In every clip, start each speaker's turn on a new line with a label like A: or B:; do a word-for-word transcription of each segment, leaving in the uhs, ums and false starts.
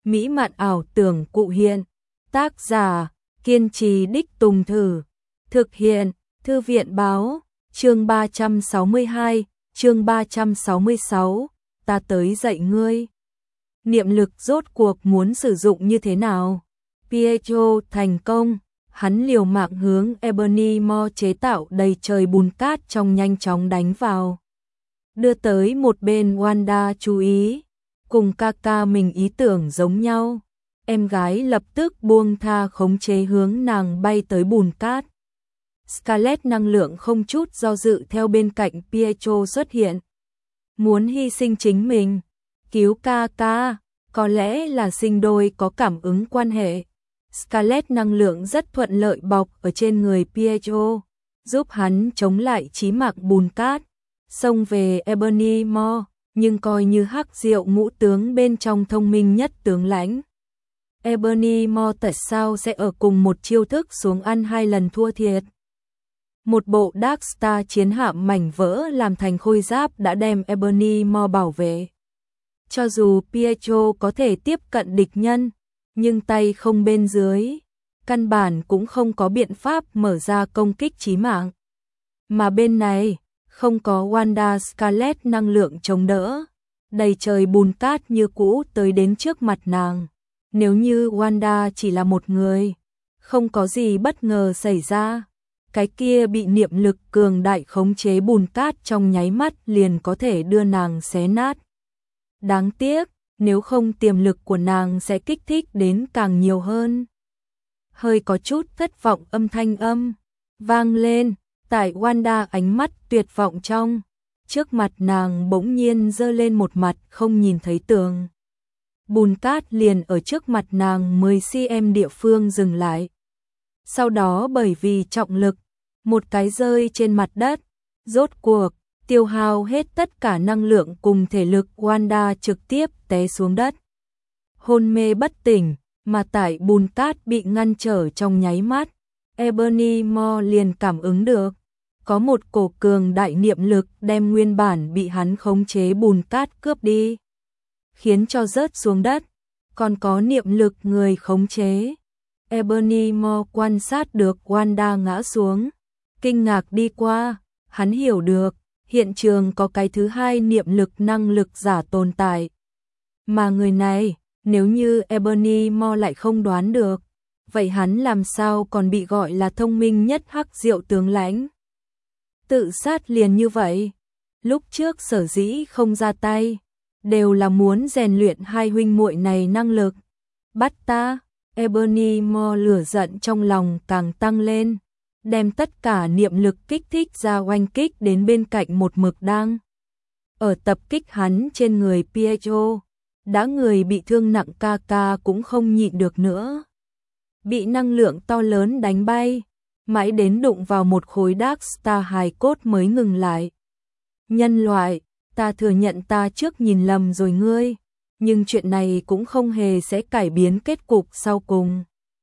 A: mỹ mạn ảo tưởng cụ hiện. Tác giả, kiên trì đích tùng thử. Thực hiện, Thư viện báo, chương ba trăm sáu mươi hai, chương ba trăm sáu mươi sáu, ta tới dạy ngươi. Niệm lực rốt cuộc muốn sử dụng như thế nào? Pietro thành công, hắn liều mạng hướng Ebony Maw chế tạo đầy trời bùn cát trong nhanh chóng đánh vào. Đưa tới một bên Wanda chú ý, cùng ca ca mình ý tưởng giống nhau. Em gái lập tức buông tha khống chế hướng nàng bay tới bùn cát. Scarlett năng lượng không chút do dự theo bên cạnh Pietro xuất hiện. Muốn hy sinh chính mình, cứu ca ca, có lẽ là sinh đôi có cảm ứng quan hệ. Scarlett năng lượng rất thuận lợi bọc ở trên người Pietro, giúp hắn chống lại chí mạng bùn cát, xông về Ebony Maw, nhưng coi như hắc diệu ngũ tướng bên trong thông minh nhất tướng lãnh. Ebony Maw tại sao sẽ ở cùng một chiêu thức xuống ăn hai lần thua thiệt? Một bộ Dark Star chiến hạm mảnh vỡ làm thành khôi giáp đã đem Ebony Maw bảo vệ. Cho dù Pietro có thể tiếp cận địch nhân, nhưng tay không bên dưới, căn bản cũng không có biện pháp mở ra công kích chí mạng. Mà bên này, không có Wanda Scarlett năng lượng chống đỡ, đầy trời bùn cát như cũ tới đến trước mặt nàng. Nếu như Wanda chỉ là một người, không có gì bất ngờ xảy ra, cái kia bị niệm lực cường đại khống chế bùn cát trong nháy mắt liền có thể đưa nàng xé nát. Đáng tiếc, nếu không tiềm lực của nàng sẽ kích thích đến càng nhiều hơn. Hơi có chút thất vọng âm thanh âm vang lên, tại Wanda ánh mắt tuyệt vọng trong, trước mặt nàng bỗng nhiên giơ lên một mặt không nhìn thấy tường. Bùn cát liền ở trước mặt nàng mười xăng-ti-mét địa phương dừng lại. Sau đó bởi vì trọng lực, một cái rơi trên mặt đất, rốt cuộc tiêu hao hết tất cả năng lượng cùng thể lực, Wanda trực tiếp té xuống đất. Hôn mê bất tỉnh, mà tại bùn cát bị ngăn trở trong nháy mắt, Ebony Maw liền cảm ứng được. Có một cổ cường đại niệm lực đem nguyên bản bị hắn khống chế bùn cát cướp đi, khiến cho rớt xuống đất, còn có niệm lực người khống chế. Ebony Maw quan sát được Wanda ngã xuống, kinh ngạc đi qua, hắn hiểu được, hiện trường có cái thứ hai niệm lực năng lực giả tồn tại. Mà người này, nếu như Ebony Maw lại không đoán được, vậy hắn làm sao còn bị gọi là thông minh nhất hắc diệu tướng lãnh? Tự sát liền như vậy, lúc trước sở dĩ không ra tay, đều là muốn rèn luyện hai huynh muội này năng lực. Bắt ta, Ebony Maw lửa giận trong lòng càng tăng lên, đem tất cả niệm lực kích thích ra oanh kích đến bên cạnh một mực đang ở tập kích hắn trên người Pietro. Đã người bị thương nặng ca ca cũng không nhịn được nữa, bị năng lượng to lớn đánh bay, mãi đến đụng vào một khối Dark Star hài cốt mới ngừng lại. Nhân loại, ta thừa nhận ta trước nhìn lầm rồi ngươi, nhưng chuyện này cũng không hề sẽ cải biến kết cục sau cùng.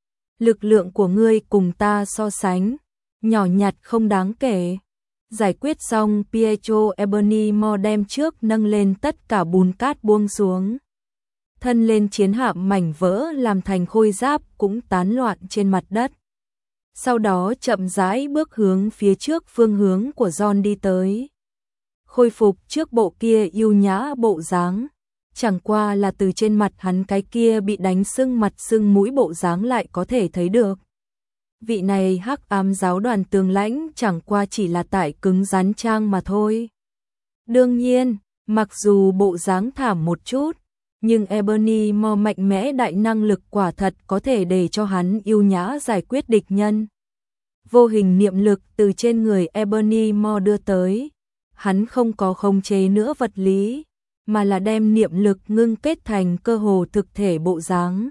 A: Lực lượng của ngươi cùng ta so sánh, nhỏ nhặt không đáng kể. Giải quyết xong Pietro, Ebony Maw đem trước nâng lên tất cả bùn cát buông xuống. Thân lên chiến hạm mảnh vỡ làm thành khôi giáp cũng tán loạn trên mặt đất. Sau đó chậm rãi bước hướng phía trước phương hướng của John đi tới. Khôi phục trước bộ kia yêu nhã bộ dáng, chẳng qua là từ trên mặt hắn cái kia bị đánh sưng mặt sưng mũi bộ dáng lại có thể thấy được. Vị này hắc ám giáo đoàn tướng lãnh chẳng qua chỉ là tải cứng rắn trang mà thôi. Đương nhiên, mặc dù bộ dáng thảm một chút, nhưng Ebony Maw mạnh mẽ đại năng lực quả thật có thể để cho hắn yêu nhã giải quyết địch nhân. Vô hình niệm lực từ trên người Ebony Maw đưa tới, hắn không có khống chế nữa vật lý, mà là đem niệm lực ngưng kết thành cơ hồ thực thể bộ dáng,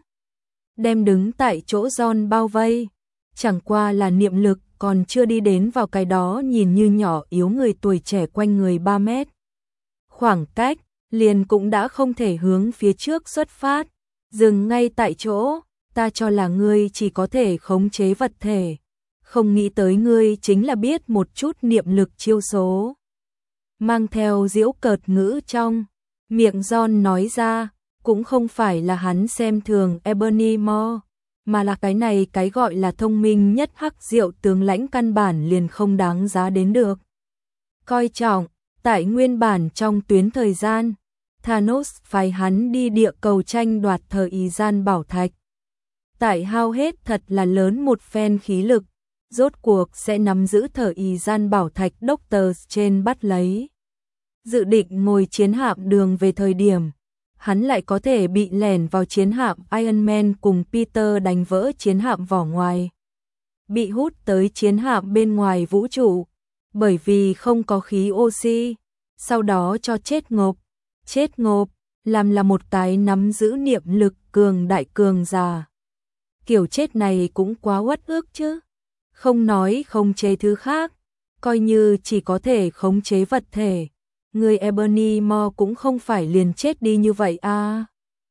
A: đem đứng tại chỗ John bao vây. Chẳng qua là niệm lực còn chưa đi đến vào cái đó nhìn như nhỏ yếu người tuổi trẻ quanh người ba mét. Khoảng cách, liền cũng đã không thể hướng phía trước xuất phát, dừng ngay tại chỗ. Ta cho là ngươi chỉ có thể khống chế vật thể, không nghĩ tới ngươi chính là biết một chút niệm lực chiêu số. Mang theo giễu cợt ngữ trong miệng John nói ra, Cũng không phải là hắn xem thường Ebony Maw, mà là cái này cái gọi là thông minh nhất hắc diệu tướng lãnh căn bản liền không đáng giá đến được. Coi trọng, tại nguyên bản trong tuyến thời gian, Thanos phái hắn đi địa cầu tranh đoạt thời gian bảo thạch. Tại hao hết thật là lớn một phen khí lực, rốt cuộc sẽ nắm giữ thời gian bảo thạch Doctor Strange bắt lấy. Dự định ngồi chiến hạm đường về thời điểm, hắn lại có thể bị lẻn vào chiến hạm Iron Man cùng Peter đánh vỡ chiến hạm vỏ ngoài. Bị hút tới chiến hạm bên ngoài vũ trụ, bởi vì không có khí oxy, sau đó cho chết ngộp. Chết ngộp, làm là một cái nắm giữ niệm lực cường đại cường già. Kiểu chết này cũng quá uất ức chứ. Không nói khống chế thứ khác, coi như chỉ có thể khống chế vật thể. Người Ebony Maw cũng không phải liền chết đi như vậy à.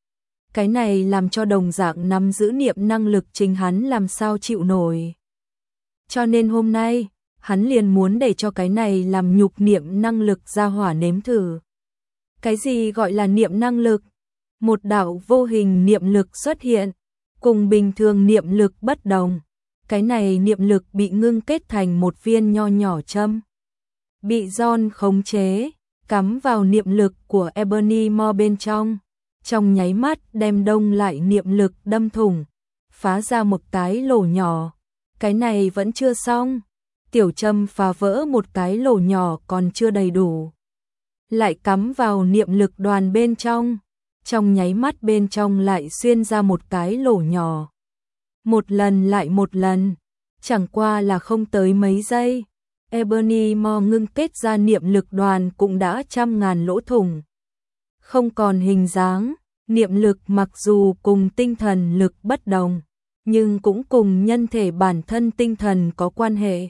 A: Cái này làm cho đồng dạng nắm giữ niệm năng lực chính hắn làm sao chịu nổi. Cho nên hôm nay, hắn liền muốn để cho cái này làm nhục niệm năng lực ra hỏa nếm thử. Cái gì gọi là niệm năng lực? Một đạo vô hình niệm lực xuất hiện, cùng bình thường niệm lực bất đồng. Cái này niệm lực bị ngưng kết thành một viên nho nhỏ châm. Bị John khống chế, cắm vào niệm lực của Ebony Maw bên trong. Trong nháy mắt đem đông lại niệm lực đâm thủng, phá ra một cái lỗ nhỏ. Cái này vẫn chưa xong. Tiểu châm phá vỡ một cái lỗ nhỏ còn chưa đầy đủ. Lại cắm vào niệm lực đoàn bên trong, trong nháy mắt bên trong lại xuyên ra một cái lỗ nhỏ. Một lần lại một lần, chẳng qua là không tới mấy giây, Ebony Maw ngưng kết ra niệm lực đoàn cũng đã trăm ngàn lỗ thủng. Không còn hình dáng, niệm lực mặc dù cùng tinh thần lực bất đồng, nhưng cũng cùng nhân thể bản thân tinh thần có quan hệ.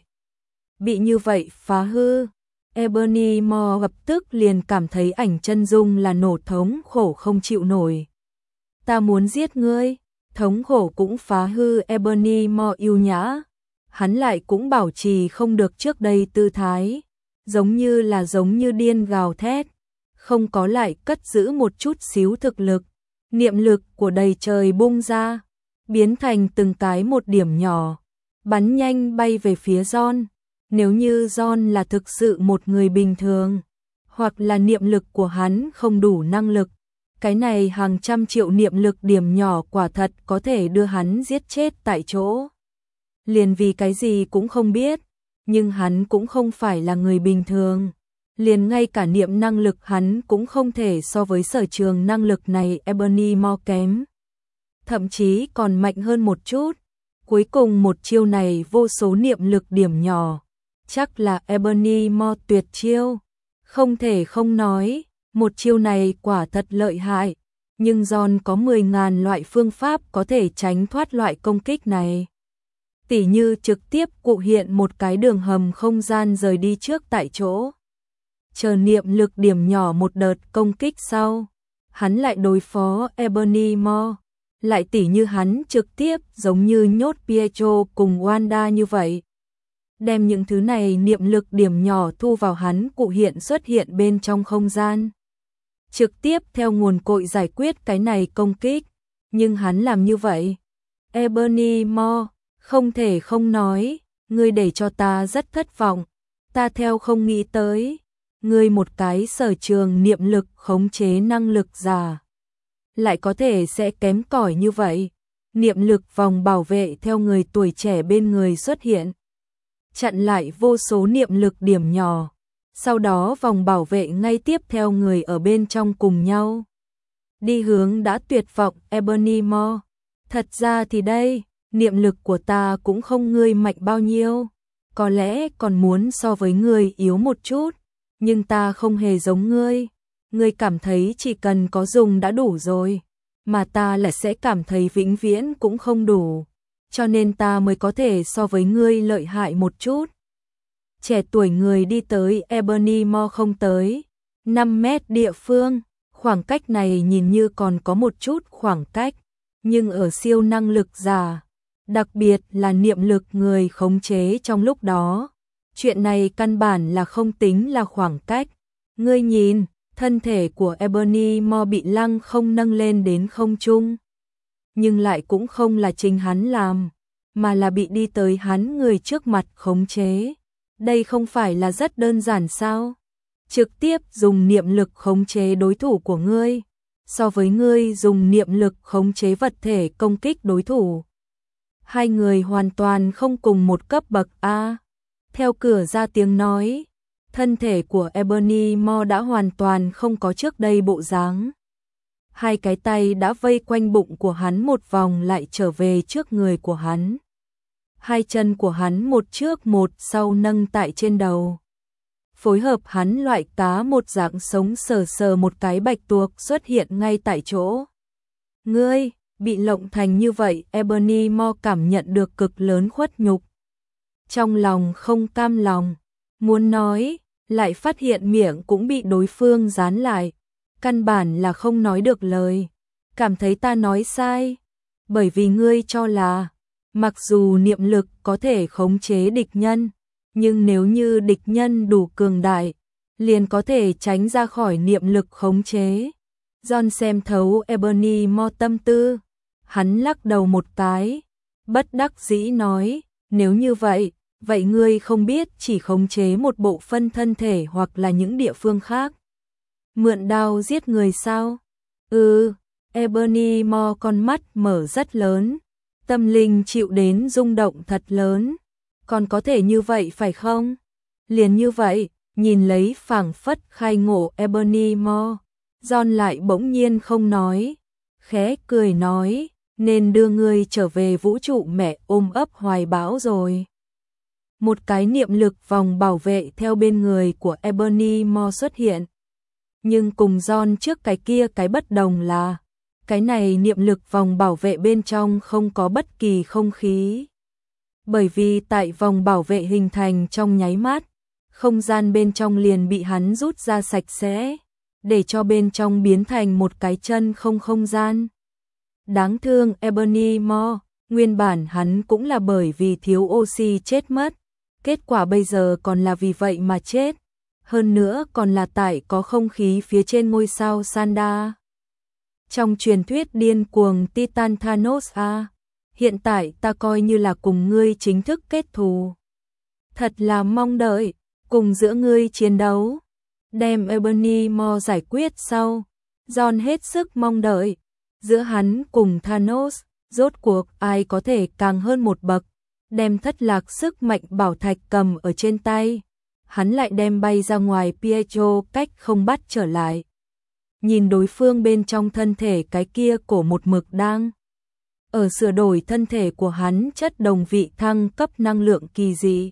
A: Bị như vậy phá hư, Ebony Maw lập tức liền cảm thấy ảnh chân dung là nổ thống khổ không chịu nổi. Ta muốn giết ngươi, thống khổ cũng phá hư Ebony Maw yêu nhã. Hắn lại cũng bảo trì không được trước đây tư thái, giống như là giống như điên gào thét, không có lại cất giữ một chút xíu thực lực. Niệm lực của đầy trời bung ra, biến thành từng cái một điểm nhỏ, bắn nhanh bay về phía John. Nếu như John là thực sự một người bình thường, hoặc là niệm lực của hắn không đủ năng lực, cái này hàng trăm triệu niệm lực điểm nhỏ quả thật có thể đưa hắn giết chết tại chỗ. Liền vì cái gì cũng không biết, nhưng hắn cũng không phải là người bình thường. Liền ngay cả niệm năng lực hắn cũng không thể so với sở trường năng lực này Ebony Maw kém. Thậm chí còn mạnh hơn một chút. Cuối cùng một chiêu này vô số niệm lực điểm nhỏ. Chắc là Ebony Maw tuyệt chiêu. Không thể không nói, một chiêu này quả thật lợi hại. Nhưng John có mười ngàn loại phương pháp có thể tránh thoát loại công kích này. Tỉ như trực tiếp cụ hiện một cái đường hầm không gian rời đi trước tại chỗ. Chờ niệm lực điểm nhỏ một đợt công kích sau, hắn lại đối phó Ebony Maw. Lại tỉ như hắn trực tiếp giống như nhốt Pietro cùng Wanda như vậy. Đem những thứ này niệm lực điểm nhỏ thu vào hắn cụ hiện xuất hiện bên trong không gian. Trực tiếp theo nguồn cội giải quyết cái này công kích. Nhưng hắn làm như vậy. Ebony Maw, không thể không nói, ngươi để cho ta rất thất vọng. Ta theo không nghĩ tới. Ngươi một cái sở trường niệm lực khống chế năng lực giả. Lại có thể sẽ kém cỏi như vậy. Niệm lực vòng bảo vệ theo người tuổi trẻ bên người xuất hiện. Chặn lại vô số niệm lực điểm nhỏ. Sau đó vòng bảo vệ ngay tiếp theo người ở bên trong cùng nhau. Đi hướng đã tuyệt vọng Ebony Maw. Thật ra thì đây, niệm lực của ta cũng không ngươi mạnh bao nhiêu. Có lẽ còn muốn so với ngươi yếu một chút. Nhưng ta không hề giống ngươi. Ngươi cảm thấy chỉ cần có dùng đã đủ rồi. Mà ta lại sẽ cảm thấy vĩnh viễn cũng không đủ. Cho nên ta mới có thể so với ngươi lợi hại một chút. Trẻ tuổi người đi tới Ebony Maw không tới năm mét địa phương. Khoảng cách này nhìn như còn có một chút khoảng cách. Nhưng ở siêu năng lực giả, đặc biệt là niệm lực người khống chế trong lúc đó. Chuyện này căn bản là không tính là khoảng cách. Ngươi nhìn, Thân thể của Ebony Maw bị lăng không nâng lên đến không trung. Nhưng lại cũng không là chính hắn làm, mà là bị đi tới hắn người trước mặt khống chế. Đây không phải là rất đơn giản sao? Trực tiếp dùng niệm lực khống chế đối thủ của ngươi, so với ngươi dùng niệm lực khống chế vật thể công kích đối thủ. Hai người hoàn toàn không cùng một cấp bậc a. Theo cửa ra tiếng nói, thân thể của Ebony Maw đã hoàn toàn không có trước đây bộ dáng. Hai cái tay đã vây quanh bụng của hắn một vòng lại trở về trước người của hắn. Hai chân của hắn một trước một sau nâng tại trên đầu. Phối hợp hắn loại cá một dạng sống sờ sờ một cái bạch tuộc xuất hiện ngay tại chỗ. Ngươi, bị lộng thành như vậy, Ebony Maw cảm nhận được cực lớn khuất nhục. Trong lòng không cam lòng, muốn nói, lại phát hiện miệng cũng bị đối phương dán lại. Căn bản là không nói được lời. Cảm thấy ta nói sai. Bởi vì ngươi cho là, mặc dù niệm lực có thể khống chế địch nhân, nhưng nếu như địch nhân đủ cường đại, liền có thể tránh ra khỏi niệm lực khống chế. John xem thấu Ebony Maw tâm tư. Hắn lắc đầu một cái, bất đắc dĩ nói, nếu như vậy, vậy ngươi không biết chỉ khống chế một bộ phân thân thể hoặc là những địa phương khác. Mượn đao giết người sao? Ừ, Ebony Maw con mắt mở rất lớn, tâm linh chịu đến rung động thật lớn. Còn có thể như vậy phải không? Liền như vậy, nhìn lấy phảng phất khai ngộ Ebony Maw, John lại bỗng nhiên không nói, khẽ cười nói, nên đưa ngươi trở về vũ trụ mẹ ôm ấp hoài bão rồi. Một cái niệm lực vòng bảo vệ theo bên người của Ebony Maw xuất hiện. Nhưng cùng John trước cái kia cái bất đồng là, cái này niệm lực vòng bảo vệ bên trong không có bất kỳ không khí. Bởi vì tại vòng bảo vệ hình thành trong nháy mắt, không gian bên trong liền bị hắn rút ra sạch sẽ, để cho bên trong biến thành một cái chân không không gian. Đáng thương Ebony Maw, nguyên bản hắn cũng là bởi vì thiếu oxy chết mất, kết quả bây giờ còn là vì vậy mà chết, hơn nữa còn là tại có không khí phía trên ngôi sao Sanda. Trong truyền thuyết điên cuồng Titan Thanos a, hiện tại ta coi như là cùng ngươi chính thức kết thù. Thật là mong đợi, cùng giữa ngươi chiến đấu, đem Ebony Maw giải quyết sau. John hết sức mong đợi, giữa hắn cùng Thanos, rốt cuộc ai có thể càng hơn một bậc, đem thất lạc sức mạnh bảo thạch cầm ở trên tay. Hắn lại đem bay ra ngoài Pietro cách không bắt trở lại. Nhìn đối phương bên trong thân thể cái kia cổ một mực đang ở sửa đổi thân thể của hắn chất đồng vị thăng cấp năng lượng kỳ dị.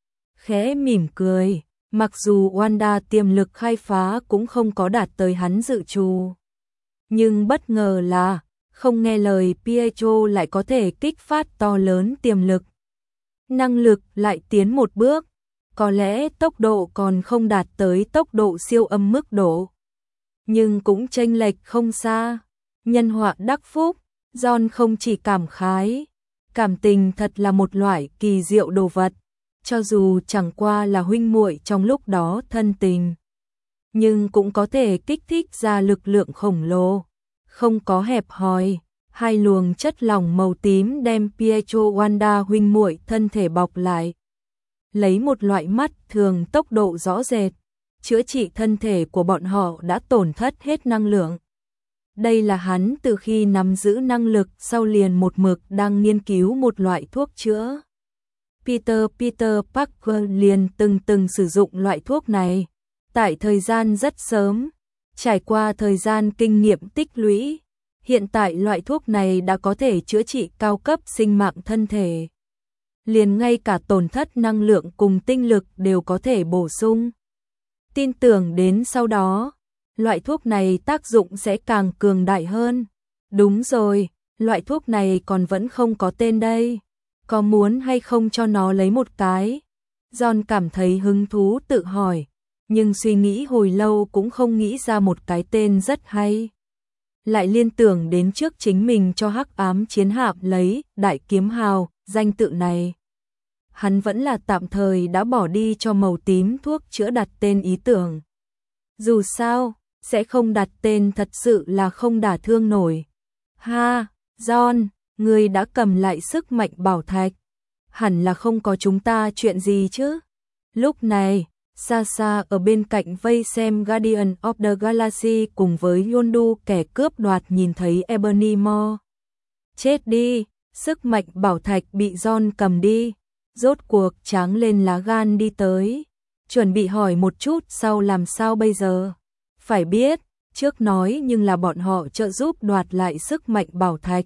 A: Khẽ mỉm cười, mặc dù Wanda tiềm lực khai phá cũng không có đạt tới hắn dự trù. Nhưng bất ngờ là, không nghe lời Pietro lại có thể kích phát to lớn tiềm lực. Năng lực lại tiến một bước, có lẽ tốc độ còn không đạt tới tốc độ siêu âm mức độ. Nhưng cũng chênh lệch không xa, nhân họa đắc phúc, John không chỉ cảm khái, cảm tình thật là một loại kỳ diệu đồ vật, cho dù chẳng qua là huynh muội trong lúc đó thân tình, nhưng cũng có thể kích thích ra lực lượng khổng lồ, không có hẹp hòi. Hai luồng chất lỏng màu tím đem Pietro Wanda huynh muội thân thể bọc lại, lấy một loại mắt thường tốc độ rõ rệt, chữa trị thân thể của bọn họ đã tổn thất hết năng lượng. Đây là hắn từ khi nắm giữ năng lực sau liền một mực đang nghiên cứu một loại thuốc chữa. Peter Peter Parker liền từng từng sử dụng loại thuốc này, tại thời gian rất sớm, trải qua thời gian kinh nghiệm tích lũy. Hiện tại loại thuốc này đã có thể chữa trị cao cấp sinh mạng thân thể. Liền ngay cả tổn thất năng lượng cùng tinh lực đều có thể bổ sung. Tin tưởng đến sau đó, loại thuốc này tác dụng sẽ càng cường đại hơn. Đúng rồi, loại thuốc này còn vẫn không có tên đây. Có muốn hay không cho nó lấy một cái? John cảm thấy hứng thú tự hỏi, nhưng suy nghĩ hồi lâu cũng không nghĩ ra một cái tên rất hay. Lại liên tưởng đến trước chính mình cho Hắc Ám Chiến Hạm lấy Đại Kiếm Hào, danh tự này. Hắn vẫn là tạm thời đã bỏ đi cho màu tím thuốc chữa đặt tên ý tưởng. Dù sao, sẽ không đặt tên thật sự là không đả thương nổi. Ha, John, ngươi đã cầm lại sức mạnh bảo thạch. Hẳn là không có chúng ta chuyện gì chứ. Lúc này, xa xa ở bên cạnh vây xem Guardian of the Galaxy cùng với Yondu kẻ cướp đoạt nhìn thấy Ebony Maw. Chết đi, sức mạnh bảo thạch bị John cầm đi. Rốt cuộc tráng lên lá gan đi tới. Chuẩn bị hỏi một chút sau làm sao bây giờ. Phải biết, trước nói nhưng là bọn họ trợ giúp đoạt lại sức mạnh bảo thạch.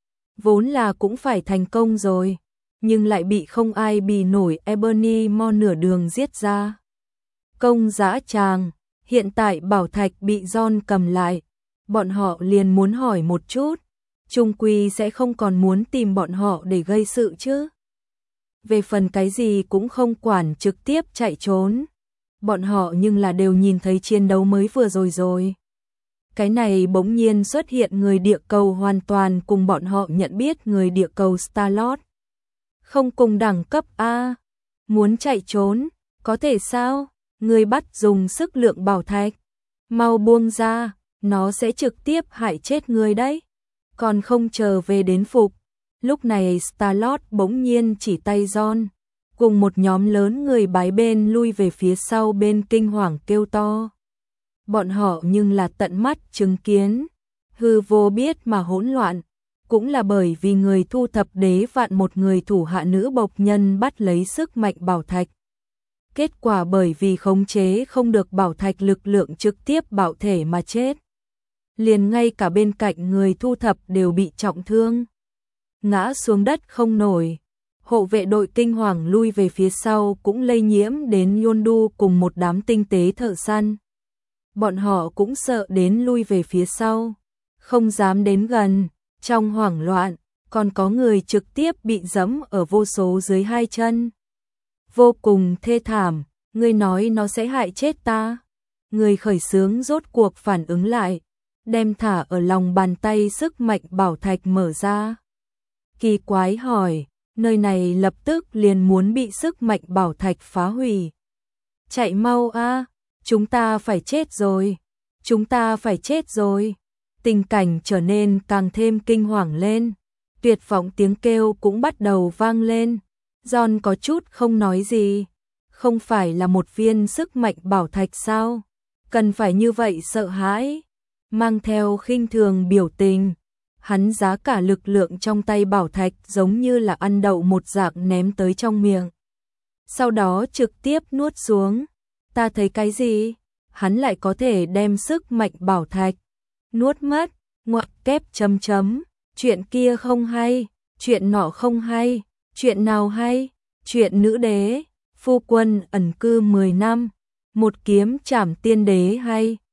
A: Vốn là cũng phải thành công rồi. Nhưng lại bị không ai bì nổi Ebony Maw nửa đường giết ra. Công dã tràng, hiện tại bảo thạch bị John cầm lại. Bọn họ liền muốn hỏi một chút. Trung quy sẽ không còn muốn tìm bọn họ để gây sự chứ. Về phần cái gì cũng không quản trực tiếp chạy trốn. Bọn họ nhưng là đều nhìn thấy chiến đấu mới vừa rồi rồi. Cái này bỗng nhiên xuất hiện người địa cầu hoàn toàn cùng bọn họ nhận biết người địa cầu Star-Lord. Không cùng đẳng cấp A. Muốn chạy trốn, có thể sao? Người bắt dùng sức lượng bảo thạch. Mau buông ra, nó sẽ trực tiếp hại chết người đấy. Còn không chờ về đến phục. Lúc này Star-Lord bỗng nhiên chỉ tay John. Cùng một nhóm lớn người bái bên lui về phía sau bên kinh hoàng kêu to. Bọn họ nhưng là tận mắt chứng kiến. Hư vô biết mà hỗn loạn. Cũng là bởi vì người thu thập đế vạn một người thủ hạ nữ bộc nhân bắt lấy sức mạnh bảo thạch. Kết quả bởi vì khống chế không được bảo thạch lực lượng trực tiếp bạo thể mà chết. Liền ngay cả bên cạnh người thu thập đều bị trọng thương. Ngã xuống đất không nổi. Hộ vệ đội kinh hoàng lui về phía sau cũng lây nhiễm đến Yondu cùng một đám tinh tế thợ săn. Bọn họ cũng sợ đến lui về phía sau. Không dám đến gần. Trong hoảng loạn, còn có người trực tiếp bị giẫm ở vô số dưới hai chân. Vô cùng thê thảm, ngươi nói nó sẽ hại chết ta. Người khởi xướng rốt cuộc phản ứng lại, đem thả ở lòng bàn tay sức mạnh bảo thạch mở ra. Kỳ quái hỏi, nơi này lập tức liền muốn bị sức mạnh bảo thạch phá hủy. Chạy mau a, chúng ta phải chết rồi, chúng ta phải chết rồi. Tình cảnh trở nên càng thêm kinh hoàng lên, tuyệt vọng tiếng kêu cũng bắt đầu vang lên. John có chút không nói gì, không phải là một viên sức mạnh bảo thạch sao? Cần phải như vậy sợ hãi, mang theo khinh thường biểu tình. Hắn giá cả lực lượng trong tay bảo thạch giống như là ăn đậu một dạng ném tới trong miệng. Sau đó trực tiếp nuốt xuống. Ta thấy cái gì? Hắn lại có thể đem sức mạnh bảo thạch nuốt mất, ngoặc kép chấm chấm, chuyện kia không hay, chuyện nọ không hay, chuyện nào hay, chuyện nữ đế, phu quân ẩn cư mười năm, một kiếm trảm tiên đế hay.